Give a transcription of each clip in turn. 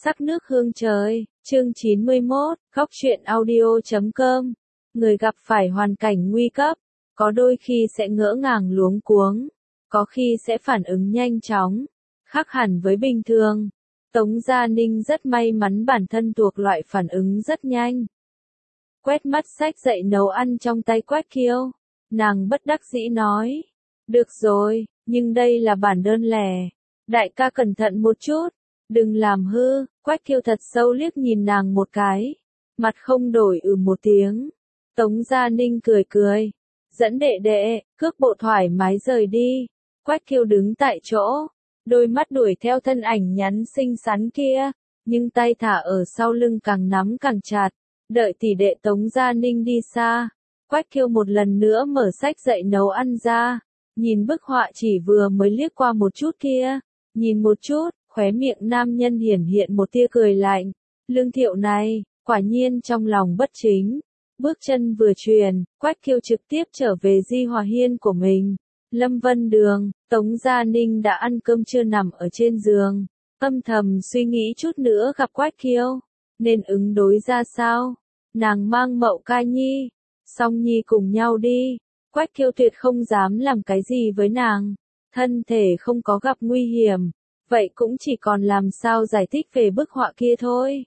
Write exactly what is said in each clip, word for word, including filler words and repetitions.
Sắc nước hương trời, chương chín mươi mốt, khóc chuyện audio chấm com. Người gặp phải hoàn cảnh nguy cấp, có đôi khi sẽ ngỡ ngàng luống cuống, có khi sẽ phản ứng nhanh chóng, khác hẳn với bình thường. Tống Gia Ninh rất may mắn bản thân thuộc loại phản ứng rất nhanh. Quét mắt sách dạy nấu ăn trong tay Quách Kiêu, nàng bất đắc dĩ nói, được rồi, nhưng đây là bản đơn lẻ, đại ca cẩn thận một chút. Đừng làm hư. Quách Kiêu thật sâu liếc nhìn nàng một cái, mặt không đổi ừ một tiếng. Tống Gia Ninh cười cười, dẫn đệ đệ, cước bộ thoải mái rời đi. Quách Kiêu đứng tại chỗ, đôi mắt đuổi theo thân ảnh nhắn xinh xắn kia, nhưng tay thả ở sau lưng càng nắm càng chặt, đợi tỷ đệ Tống Gia Ninh đi xa. Quách Kiêu một lần nữa mở sách dạy nấu ăn ra, nhìn bức họa chỉ vừa mới liếc qua một chút kia, nhìn một chút. Khóe miệng nam nhân hiển hiện một tia cười lạnh. Lương Thiệu này, quả nhiên trong lòng bất chính. Bước chân vừa truyền, Quách Kiêu trực tiếp trở về Di Hòa Hiên của mình. Lâm Vân Đường, Tống Gia Ninh đã ăn cơm trưa nằm ở trên giường. Âm thầm suy nghĩ chút nữa gặp Quách Kiêu, nên ứng đối ra sao? Nàng mang Mậu Ca Nhi, Song Nhi cùng nhau đi. Quách Kiêu tuyệt không dám làm cái gì với nàng. Thân thể không có gặp nguy hiểm. Vậy cũng chỉ còn làm sao giải thích về bức họa kia thôi.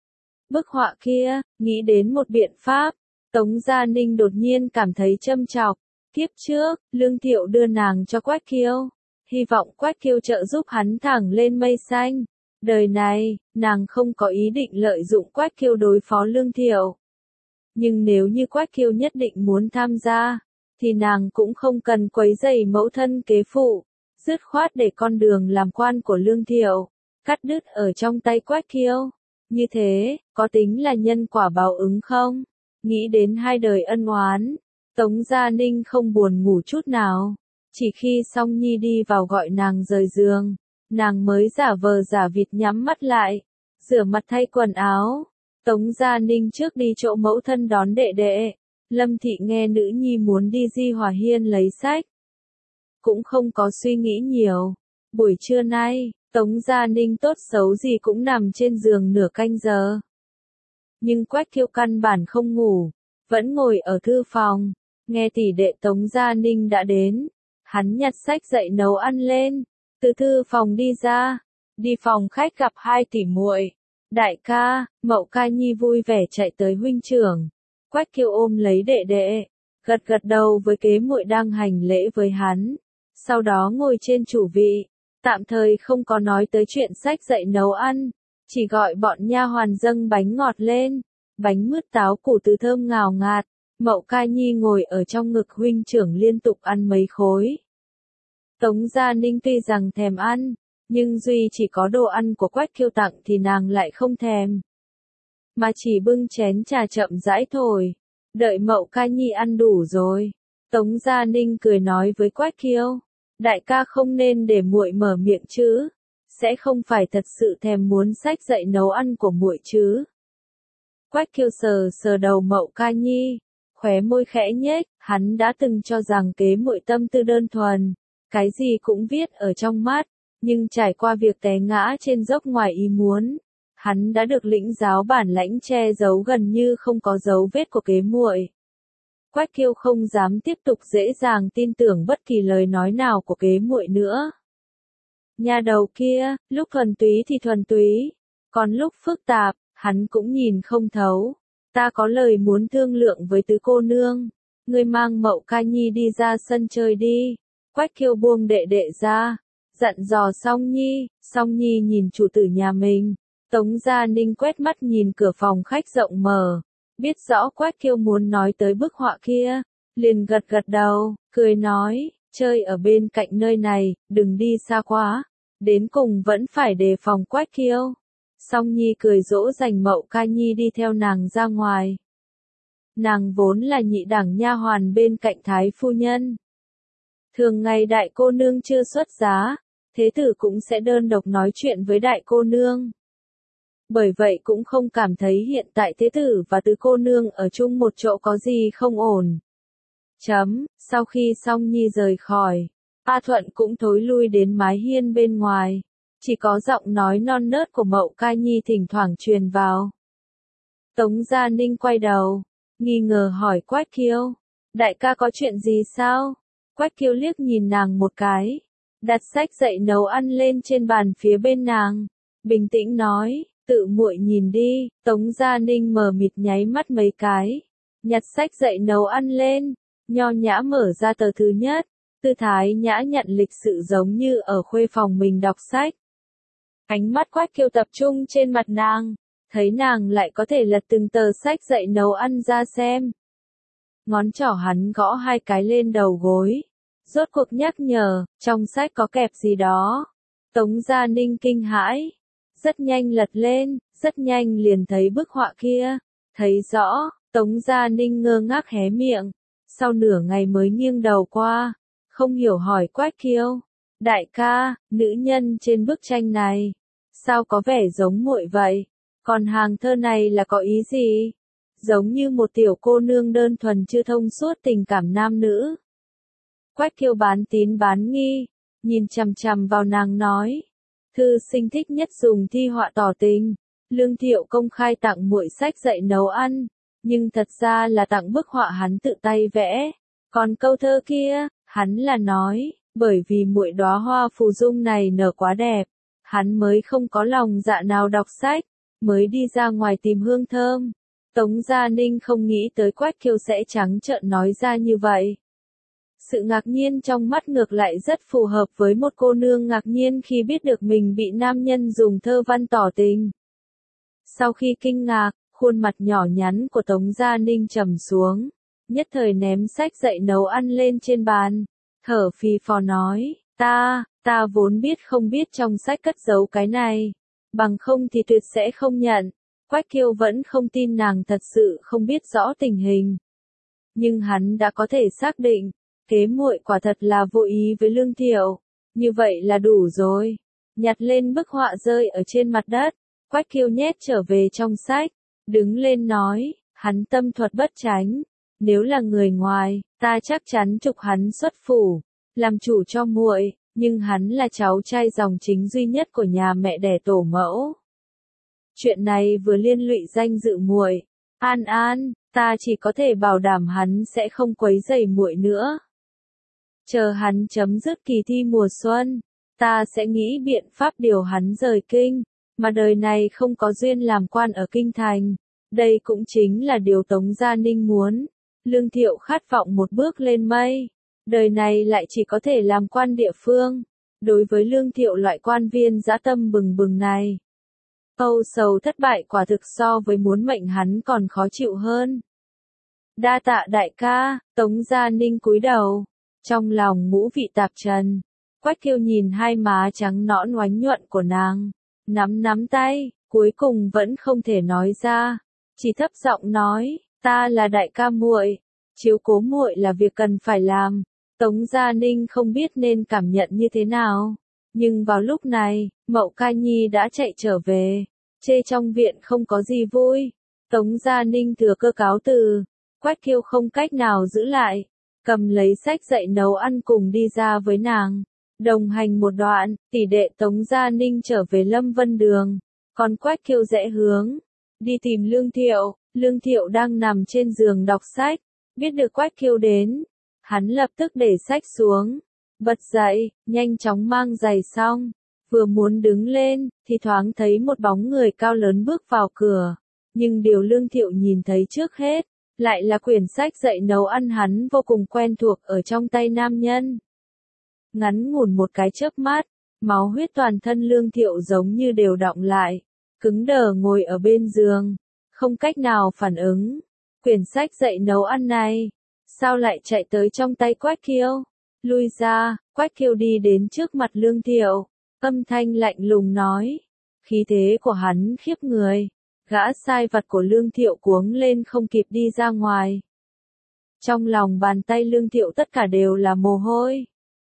Bức họa kia, nghĩ đến một biện pháp, Tống Gia Ninh đột nhiên cảm thấy châm chọc. Kiếp trước, Lương Thiệu đưa nàng cho Quách Kiêu, hy vọng Quách Kiêu trợ giúp hắn thẳng lên mây xanh. Đời này, nàng không có ý định lợi dụng Quách Kiêu đối phó Lương Thiệu. Nhưng nếu như Quách Kiêu nhất định muốn tham gia, thì nàng cũng không cần quấy rầy mẫu thân kế phụ. Dứt khoát để con đường làm quan của Lương Thiệu, cắt đứt ở trong tay Quách Kiêu. Như thế, có tính là nhân quả báo ứng không? Nghĩ đến hai đời ân oán, Tống Gia Ninh không buồn ngủ chút nào. Chỉ khi Song Nhi đi vào gọi nàng rời giường, nàng mới giả vờ giả vịt nhắm mắt lại, rửa mặt thay quần áo. Tống Gia Ninh trước đi chỗ mẫu thân đón đệ đệ. Lâm Thị nghe nữ nhi muốn đi Di Hòa Hiên lấy sách, cũng không có suy nghĩ nhiều. Buổi trưa nay, Tống Gia Ninh tốt xấu gì cũng nằm trên giường nửa canh giờ. Nhưng Quách Kiêu căn bản không ngủ, vẫn ngồi ở thư phòng, nghe tỷ đệ Tống Gia Ninh đã đến. Hắn nhặt sách dạy nấu ăn lên, từ thư phòng đi ra, đi phòng khách gặp hai tỷ muội. Đại ca, Mậu Ca Nhi vui vẻ chạy tới huynh trưởng. Quách Kiêu ôm lấy đệ đệ, gật gật đầu với kế muội đang hành lễ với hắn. Sau đó ngồi trên chủ vị, tạm thời không có nói tới chuyện sách dạy nấu ăn, chỉ gọi bọn nha hoàn dâng bánh ngọt lên, bánh mứt táo củ từ thơm ngào ngạt. Mậu Ca Nhi ngồi ở trong ngực huynh trưởng liên tục ăn mấy khối. Tống Gia Ninh tuy rằng thèm ăn, nhưng duy chỉ có đồ ăn của Quách Kiêu tặng thì nàng lại không thèm, mà chỉ bưng chén trà chậm rãi thổi. Đợi Mậu Ca Nhi ăn đủ rồi, Tống Gia Ninh cười nói với Quách Kiêu, đại ca không nên để muội mở miệng chứ, sẽ không phải thật sự thèm muốn sách dạy nấu ăn của muội chứ. Quách Kiêu sờ sờ đầu Mậu Ca Nhi, khóe môi khẽ nhếch. Hắn đã từng cho rằng kế muội tâm tư đơn thuần, cái gì cũng viết ở trong mắt, nhưng trải qua việc té ngã trên dốc ngoài ý muốn, hắn đã được lĩnh giáo bản lãnh che giấu gần như không có dấu vết của kế muội. Quách Kiêu không dám tiếp tục dễ dàng tin tưởng bất kỳ lời nói nào của kế muội nữa. Nhà đầu kia, lúc thuần túy thì thuần túy, còn lúc phức tạp, hắn cũng nhìn không thấu. Ta có lời muốn thương lượng với tứ cô nương, ngươi mang Mậu Ca Nhi đi ra sân chơi đi. Quách Kiêu buông đệ đệ ra, dặn dò Song Nhi. Song Nhi nhìn chủ tử nhà mình. Tống Gia Ninh quét mắt nhìn cửa phòng khách rộng mở, biết rõ Quách Kiêu muốn nói tới bức họa kia, liền gật gật đầu, cười nói, chơi ở bên cạnh nơi này, đừng đi xa quá, đến cùng vẫn phải đề phòng Quách Kiêu. Song Nhi cười dỗ dành Mậu Ca Nhi đi theo nàng ra ngoài. Nàng vốn là nhị đẳng nha hoàn bên cạnh thái phu nhân. Thường ngày đại cô nương chưa xuất giá, thế tử cũng sẽ đơn độc nói chuyện với đại cô nương. Bởi vậy cũng không cảm thấy hiện tại thế tử và tứ cô nương ở chung một chỗ có gì không ổn. Chấm, sau khi Song Nhi rời khỏi, A Thuận cũng thối lui đến mái hiên bên ngoài. chỉ có giọng nói non nớt của Mậu Ca Nhi thỉnh thoảng truyền vào. Tống Gia Ninh quay đầu, nghi ngờ hỏi Quách Kiêu, đại ca có chuyện gì sao? Quách Kiêu liếc nhìn nàng một cái, đặt sách dậy nấu ăn lên trên bàn phía bên nàng, bình tĩnh nói, tự muội nhìn đi. Tống Gia Ninh mờ mịt nháy mắt mấy cái, nhặt sách dậy nấu ăn lên, nho nhã mở ra tờ thứ nhất, tư thái nhã nhặn lịch sự giống như ở khuê phòng mình đọc sách. Ánh mắt Quách Kiêu tập trung trên mặt nàng, thấy nàng lại có thể lật từng tờ sách dậy nấu ăn ra xem. Ngón trỏ hắn gõ hai cái lên đầu gối, rốt cuộc nhắc nhở, trong sách có kẹp gì đó. Tống Gia Ninh kinh hãi, rất nhanh lật lên, rất nhanh liền thấy bức họa kia, thấy rõ, Tống Gia Ninh ngơ ngác hé miệng, sau nửa ngày mới nghiêng đầu qua, không hiểu hỏi Quách Kiêu, đại ca, nữ nhân trên bức tranh này, sao có vẻ giống muội vậy, còn hàng thơ này là có ý gì? Giống như một tiểu cô nương đơn thuần chưa thông suốt tình cảm nam nữ. Quách Kiêu bán tín bán nghi, nhìn chằm chằm vào nàng nói, thư sinh thích nhất dùng thi họa tỏ tình, Lương Thiệu công khai tặng muội sách dạy nấu ăn, nhưng thật ra là tặng bức họa hắn tự tay vẽ, còn câu thơ kia, hắn là nói, bởi vì muội đóa hoa phù dung này nở quá đẹp, hắn mới không có lòng dạ nào đọc sách, mới đi ra ngoài tìm hương thơm. Tống Gia Ninh không nghĩ tới Quách Kiêu sẽ trắng trợn nói ra như vậy. Sự ngạc nhiên trong mắt ngược lại rất phù hợp với một cô nương ngạc nhiên khi biết được mình bị nam nhân dùng thơ văn tỏ tình. Sau khi kinh ngạc, khuôn mặt nhỏ nhắn của Tống Gia Ninh trầm xuống, nhất thời ném sách dậy nấu ăn lên trên bàn, thở phì phò nói, ta, ta vốn biết không biết trong sách cất giấu cái này, bằng không thì tuyệt sẽ không nhận. Quách Kiêu vẫn không tin nàng thật sự không biết rõ tình hình. Nhưng hắn đã có thể xác định, kế muội quả thật là vô ý với Lương Thiệu, như vậy là đủ rồi. Nhặt lên bức họa rơi ở trên mặt đất, Quách Kiêu nhét trở về trong sách, đứng lên nói, hắn tâm thuật bất tránh, nếu là người ngoài, ta chắc chắn trục hắn xuất phủ, làm chủ cho muội, nhưng hắn là cháu trai dòng chính duy nhất của nhà mẹ đẻ tổ mẫu. Chuyện này vừa liên lụy danh dự muội, An An, ta chỉ có thể bảo đảm hắn sẽ không quấy rầy muội nữa. Chờ hắn chấm dứt kỳ thi mùa xuân, ta sẽ nghĩ biện pháp điều hắn rời kinh, mà đời này không có duyên làm quan ở kinh thành. Đây cũng chính là điều Tống Gia Ninh muốn. Lương Thiệu khát vọng một bước lên mây, đời này lại chỉ có thể làm quan địa phương. Đối với Lương Thiệu loại quan viên dã tâm bừng bừng này, âu sầu thất bại quả thực so với muốn mệnh hắn còn khó chịu hơn. Đa tạ đại ca. Tống Gia Ninh cúi đầu, trong lòng ngũ vị tạp trần. Quách Kiêu nhìn hai má trắng nõn oánh nhuận của nàng, nắm nắm tay, cuối cùng vẫn không thể nói ra, chỉ thấp giọng nói, ta là đại ca muội, chiếu cố muội là việc cần phải làm. Tống Gia Ninh không biết nên cảm nhận như thế nào, nhưng vào lúc này, Mậu Ca Nhi đã chạy trở về, chê trong viện không có gì vui. Tống Gia Ninh thừa cơ cáo từ, Quách Kiêu không cách nào giữ lại, cầm lấy sách dạy nấu ăn cùng đi ra với nàng. Đồng hành một đoạn, tỷ đệ Tống Gia Ninh trở về Lâm Vân Đường, còn Quách Kiêu rẽ hướng, đi tìm Lương Thiệu. Lương Thiệu đang nằm trên giường đọc sách, biết được Quách Kiêu đến, hắn lập tức để sách xuống, bật dậy, nhanh chóng mang giày xong, vừa muốn đứng lên, thì thoáng thấy một bóng người cao lớn bước vào cửa, nhưng điều Lương Thiệu nhìn thấy trước hết, lại là quyển sách dạy nấu ăn hắn vô cùng quen thuộc ở trong tay nam nhân. Ngắn ngủn một cái chớp mắt, máu huyết toàn thân Lương Thiệu giống như đều đọng lại, cứng đờ ngồi ở bên giường, không cách nào phản ứng. Quyển sách dạy nấu ăn này, sao lại chạy tới trong tay Quách Kiêu? Lui ra. Quách Kiêu đi đến trước mặt Lương Thiệu, âm thanh lạnh lùng nói, khí thế của hắn khiếp người. Gã sai vặt của Lương Thiệu cuống lên không kịp đi ra ngoài. Trong lòng bàn tay Lương Thiệu tất cả đều là mồ hôi.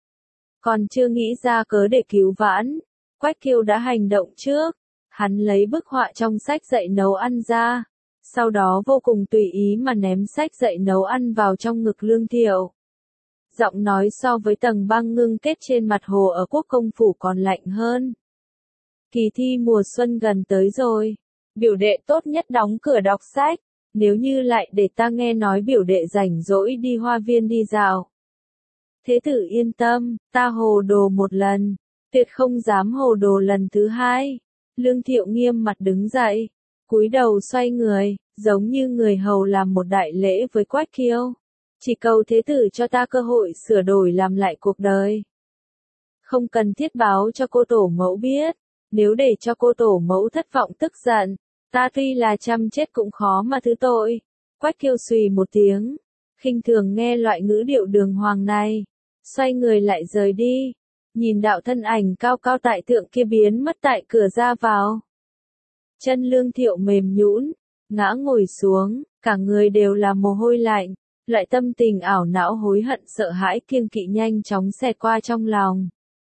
Còn chưa nghĩ ra cớ để cứu vãn, Quách Kiêu đã hành động trước. Hắn lấy bức họa trong sách dạy nấu ăn ra, sau đó vô cùng tùy ý mà ném sách dạy nấu ăn vào trong ngực Lương Thiệu. Giọng nói so với tầng băng ngưng kết trên mặt hồ ở Quốc công phủ còn lạnh hơn. kỳ thi mùa xuân gần tới rồi. Biểu đệ tốt nhất đóng cửa đọc sách. Nếu như lại để ta nghe nói biểu đệ rảnh rỗi đi hoa viên đi dạo. Thế tử yên tâm, ta hồ đồ một lần, tuyệt không dám hồ đồ lần thứ hai. Lương Thiệu nghiêm mặt đứng dậy, cúi đầu xoay người, giống như người hầu làm một đại lễ với Quách Kiêu. Chỉ cầu thế tử cho ta cơ hội sửa đổi làm lại cuộc đời. Không cần thiết báo cho cô tổ mẫu biết, nếu để cho cô tổ mẫu thất vọng tức giận, ta tuy là chăm chết cũng khó mà thứ tội. Quách Kiêu xùy một tiếng, khinh thường nghe loại ngữ điệu đường hoàng này, xoay người lại rời đi, nhìn đạo thân ảnh cao cao tại thượng kia biến mất tại cửa ra vào. Chân Lương Thiệu mềm nhũn, ngã ngồi xuống, cả người đều là mồ hôi lạnh, loại tâm tình ảo não hối hận sợ hãi kiêng kỵ nhanh chóng xẹt qua trong lòng.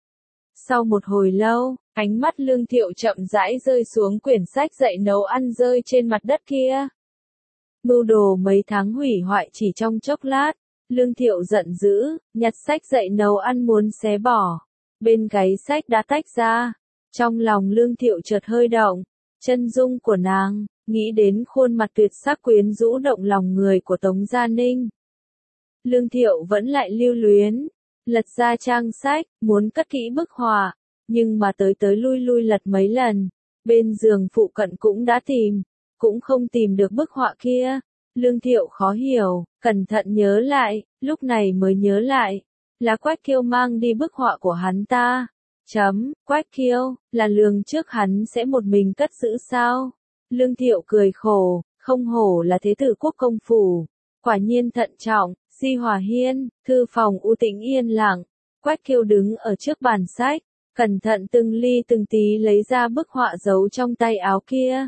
Sau một hồi lâu, ánh mắt Lương Thiệu chậm rãi rơi xuống quyển sách dạy nấu ăn rơi trên mặt đất kia. Mưu đồ mấy tháng hủy hoại chỉ trong chốc lát, Lương Thiệu giận dữ, nhặt sách dạy nấu ăn muốn xé bỏ. Bên gáy sách đã tách ra. Trong lòng Lương Thiệu chợt hơi động, chân dung của nàng, nghĩ đến khuôn mặt tuyệt sắc quyến rũ động lòng người của Tống Gia Ninh. Lương Thiệu vẫn lại lưu luyến, lật ra trang sách, muốn cất kỹ bức họa, nhưng mà tới tới lui lui lật mấy lần, bên giường phụ cận cũng đã tìm, cũng không tìm được bức họa kia. Lương Thiệu khó hiểu, cẩn thận nhớ lại, lúc này mới nhớ lại, là Quách Kiêu mang đi bức họa của hắn ta. Chấm, Quách Kiêu, là lường trước hắn sẽ một mình cất giữ sao? Lương Thiệu cười khổ, không hổ là thế tử quốc công phủ, quả nhiên thận trọng. Di Hòa Hiên, thư phòng u tĩnh yên lặng, Quách Kiêu đứng ở trước bàn sách, cẩn thận từng ly từng tí lấy ra bức họa giấu trong tay áo kia.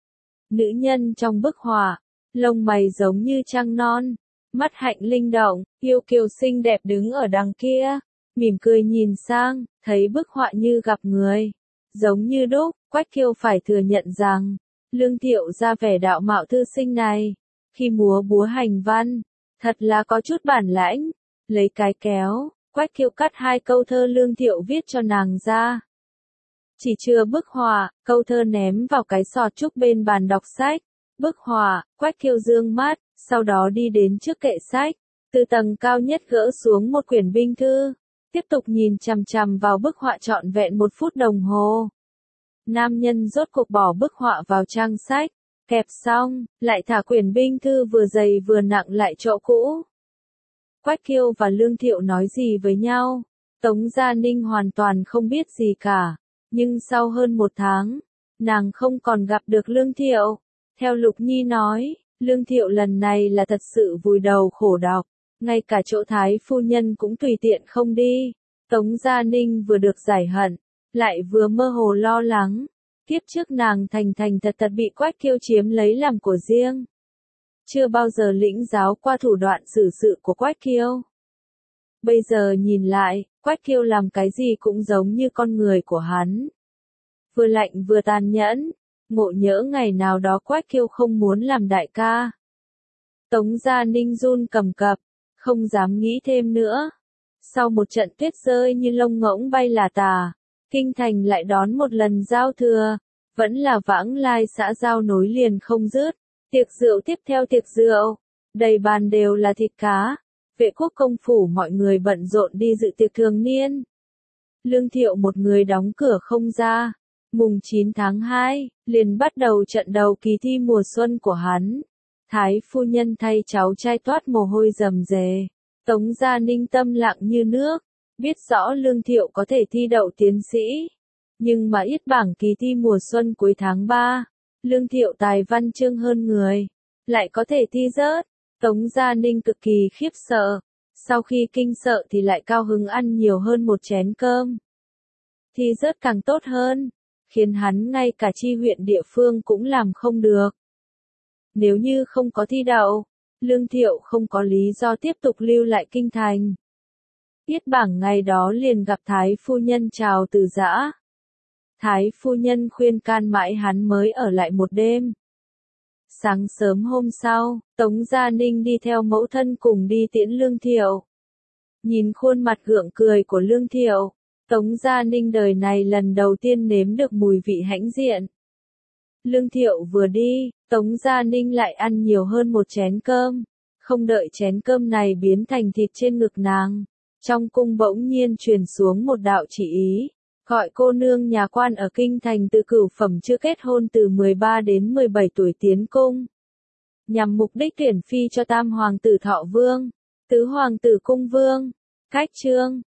Nữ nhân trong bức họa, lông mày giống như trăng non, mắt hạnh linh động, yêu kiều xinh đẹp đứng ở đằng kia, mỉm cười nhìn sang, thấy bức họa như gặp người, giống như đúc. Quách Kiêu phải thừa nhận rằng, Lương Thiệu ra vẻ đạo mạo thư sinh này, khi múa búa hành văn, thật là có chút bản lãnh. Lấy cái kéo, Quách Kiêu cắt hai câu thơ Lương Thiệu viết cho nàng ra. Chỉ chưa bức họa, câu thơ ném vào cái sọt trúc bên bàn đọc sách. Bức họa, Quách Kiêu dương mắt, sau đó đi đến trước kệ sách, từ tầng cao nhất gỡ xuống một quyển binh thư, tiếp tục nhìn chằm chằm vào bức họa trọn vẹn một phút đồng hồ. Nam nhân rốt cuộc bỏ bức họa vào trang sách, kẹp xong, lại thả quyển binh thư vừa dày vừa nặng lại chỗ cũ. Quách Kiêu và Lương Thiệu nói gì với nhau? Tống Gia Ninh hoàn toàn không biết gì cả, nhưng sau hơn một tháng, nàng không còn gặp được Lương Thiệu. Theo Lục Nhi nói, Lương Thiệu lần này là thật sự vùi đầu khổ đọc, ngay cả chỗ Thái phu nhân cũng tùy tiện không đi. Tống Gia Ninh vừa được giải hận, lại vừa mơ hồ lo lắng. Kiếp trước nàng thành thành thật thật bị Quách Kiêu chiếm lấy làm của riêng. Chưa bao giờ lĩnh giáo qua thủ đoạn xử sự của Quách Kiêu. Bây giờ nhìn lại, Quách Kiêu làm cái gì cũng giống như con người của hắn. Vừa lạnh vừa tàn nhẫn, ngộ nhỡ ngày nào đó Quách Kiêu không muốn làm đại ca. Tống Gia Ninh run cầm cập, không dám nghĩ thêm nữa. Sau một trận tuyết rơi như lông ngỗng bay là tà, kinh thành lại đón một lần giao thừa, vẫn là vãng lai xã giao nối liền không dứt. Tiệc rượu tiếp theo tiệc rượu, đầy bàn đều là thịt cá. Vệ quốc công phủ mọi người bận rộn đi dự tiệc thường niên. Lương Thiệu một người đóng cửa không ra. Mùng chín tháng hai, liền bắt đầu trận đầu kỳ thi mùa xuân của hắn. Thái phu nhân thay cháu trai toát mồ hôi rầm rề. Tống Gia Ninh tâm lặng như nước, biết rõ Lương Thiệu có thể thi đậu tiến sĩ. Nhưng mà yết bảng kỳ thi mùa xuân cuối tháng ba, Lương Thiệu tài văn chương hơn người, lại có thể thi rớt. Tống Gia Ninh cực kỳ khiếp sợ, sau khi kinh sợ thì lại cao hứng ăn nhiều hơn một chén cơm. Thi rớt càng tốt hơn, khiến hắn ngay cả chi huyện địa phương cũng làm không được. Nếu như không có thi đậu, Lương Thiệu không có lý do tiếp tục lưu lại kinh thành. Yết bảng ngày đó liền gặp Thái phu nhân chào từ giã. Thái phu nhân khuyên can mãi hắn mới ở lại một đêm. Sáng sớm hôm sau, Tống Gia Ninh đi theo mẫu thân cùng đi tiễn Lương Thiệu. Nhìn khuôn mặt gượng cười của Lương Thiệu, Tống Gia Ninh đời này lần đầu tiên nếm được mùi vị hãnh diện. Lương Thiệu vừa đi, Tống Gia Ninh lại ăn nhiều hơn một chén cơm. Không đợi chén cơm này biến thành thịt trên ngực nàng, trong cung bỗng nhiên truyền xuống một đạo chỉ ý, gọi cô nương nhà quan ở kinh thành tự cửu phẩm chưa kết hôn từ mười ba đến mười bảy tuổi tiến cung, nhằm mục đích tuyển phi cho tam hoàng tử Thọ Vương, tứ hoàng tử Cung Vương. Cách chương